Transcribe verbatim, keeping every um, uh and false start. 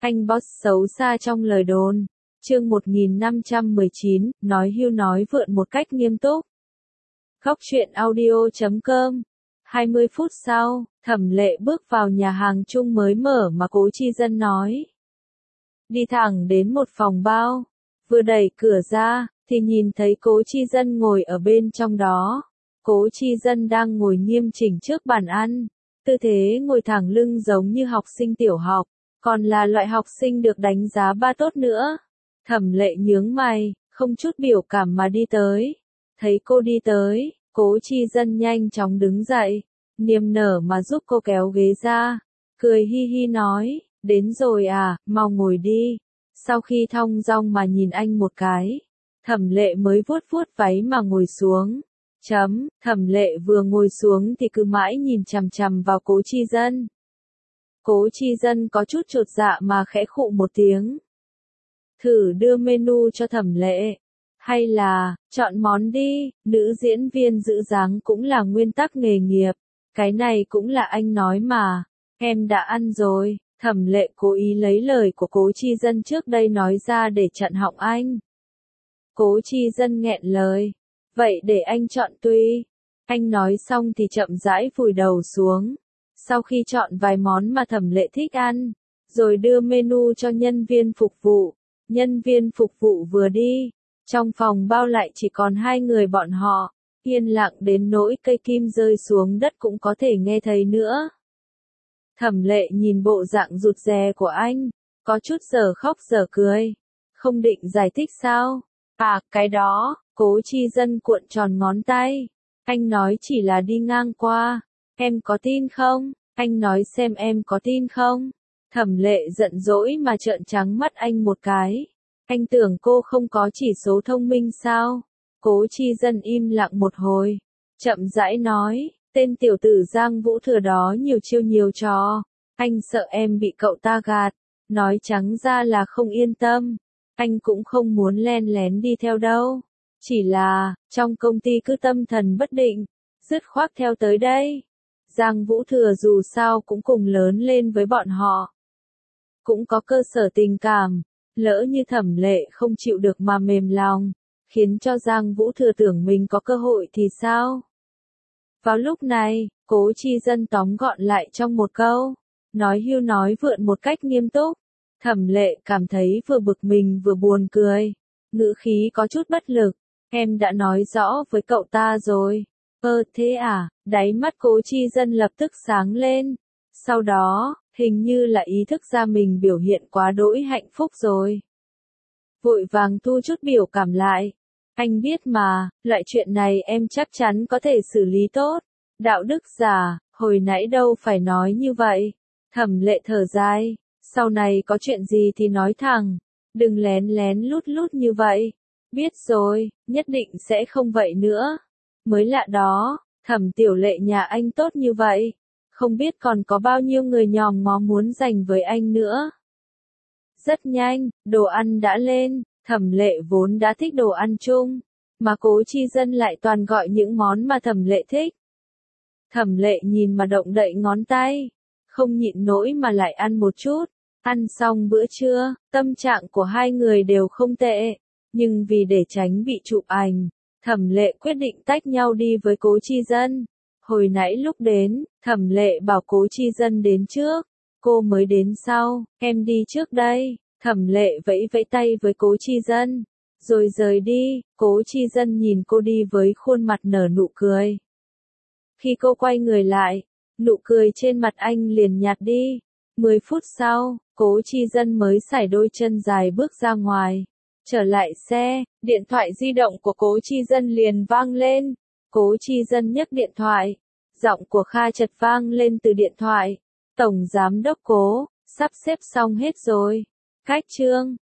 Anh boss xấu xa trong lời đồn. Chương một nghìn năm trăm mười chín, nói hưu nói vượn một cách nghiêm túc. Góc truyện audio chấm com. hai mươi phút sau, Thẩm Lệ bước vào nhà hàng chung mới mở mà Cố Chi Dân nói. Đi thẳng đến một phòng bao, vừa đẩy cửa ra, thì nhìn thấy Cố Chi Dân ngồi ở bên trong đó. Cố Chi Dân đang ngồi nghiêm chỉnh trước bàn ăn, tư thế ngồi thẳng lưng giống như học sinh tiểu học, còn là loại học sinh được đánh giá ba tốt nữa. Thẩm Lệ nhướng mày, không chút biểu cảm mà đi tới. Thấy cô đi tới, Cố Chi Dân nhanh chóng đứng dậy, niềm nở mà giúp cô kéo ghế ra, cười hi hi nói, đến rồi à, mau ngồi đi. Sau khi thong dong mà nhìn anh một cái, Thẩm Lệ mới vuốt vuốt váy mà ngồi xuống. Chấm, Thẩm Lệ vừa ngồi xuống thì cứ mãi nhìn chằm chằm vào Cố Chi Dân. Cố Chi Dân có chút chột dạ mà khẽ khụ một tiếng. Thử đưa menu cho Thẩm Lệ. Hay là, chọn món đi, nữ diễn viên giữ dáng cũng là nguyên tắc nghề nghiệp. Cái này cũng là anh nói mà. Em đã ăn rồi. Thẩm Lệ cố ý lấy lời của Cố Chi Dân trước đây nói ra để chặn họng anh. Cố Chi Dân nghẹn lời. Vậy để anh chọn tùy. Anh nói xong thì chậm rãi vùi đầu xuống. Sau khi chọn vài món mà Thẩm Lệ thích ăn, rồi đưa menu cho nhân viên phục vụ. Nhân viên phục vụ vừa đi, trong phòng bao lại chỉ còn hai người bọn họ, yên lặng đến nỗi cây kim rơi xuống đất cũng có thể nghe thấy nữa. Thẩm Lệ nhìn bộ dạng rụt rè của anh, có chút giờ khóc giờ cười. Không định giải thích sao? À, cái đó, Cố Chi Dân cuộn tròn ngón tay. Anh nói chỉ là đi ngang qua. Em có tin không? Anh nói xem em có tin không? Thẩm Lệ giận dỗi mà trợn trắng mắt anh một cái. Anh tưởng cô không có chỉ số thông minh sao? Cố Chi Dân im lặng một hồi, chậm rãi nói, tên tiểu tử Giang Vũ Thừa đó nhiều chiêu nhiều trò. Anh sợ em bị cậu ta gạt. Nói trắng ra là không yên tâm. Anh cũng không muốn len lén đi theo đâu. Chỉ là, trong công ty cứ tâm thần bất định, dứt khoát theo tới đây. Giang Vũ Thừa dù sao cũng cùng lớn lên với bọn họ. Cũng có cơ sở tình cảm, lỡ như Thẩm Lệ không chịu được mà mềm lòng, khiến cho Giang Vũ Thừa tưởng mình có cơ hội thì sao? Vào lúc này, Cố Chi Dân tóm gọn lại trong một câu, nói hưu nói vượn một cách nghiêm túc. Thẩm Lệ cảm thấy vừa bực mình vừa buồn cười, ngữ khí có chút bất lực. Em đã nói rõ với cậu ta rồi. Ơ thế à? Đáy mắt Cố Chi Dân lập tức sáng lên. Sau đó, hình như là ý thức ra mình biểu hiện quá đỗi hạnh phúc rồi. Vội vàng thu chút biểu cảm lại. Anh biết mà, loại chuyện này em chắc chắn có thể xử lý tốt. Đạo đức giả, hồi nãy đâu phải nói như vậy. Thẩm Lệ thở dài, sau này có chuyện gì thì nói thẳng, đừng lén lén lút lút như vậy. Biết rồi, nhất định sẽ không vậy nữa. Mới lạ đó, Thẩm Tiểu Lệ nhà anh tốt như vậy, không biết còn có bao nhiêu người nhòm ngó muốn giành với anh nữa. Rất nhanh, đồ ăn đã lên. Thẩm Lệ vốn đã thích đồ ăn chung, mà Cố Chi Dân lại toàn gọi những món mà Thẩm Lệ thích. Thẩm Lệ nhìn mà động đậy ngón tay, không nhịn nổi mà lại ăn một chút. Ăn xong bữa trưa, tâm trạng của hai người đều không tệ, nhưng vì để tránh bị chụp ảnh, Thẩm Lệ quyết định tách nhau đi với Cố Chi Dân. Hồi nãy lúc đến, Thẩm Lệ bảo Cố Chi Dân đến trước, cô mới đến sau. Em đi trước đây. Thẩm Lệ vẫy vẫy tay với Cố Chi Dân, rồi rời đi. Cố Chi Dân nhìn cô đi với khuôn mặt nở nụ cười. Khi cô quay người lại, nụ cười trên mặt anh liền nhạt đi. Mười phút sau, Cố Chi Dân mới sải đôi chân dài bước ra ngoài. Trở lại xe, điện thoại di động của Cố Chi Dân liền vang lên. Cố Chi Dân nhấc điện thoại. Giọng của Kha Chật vang lên từ điện thoại. Tổng Giám đốc Cố, sắp xếp xong hết rồi. Cách chương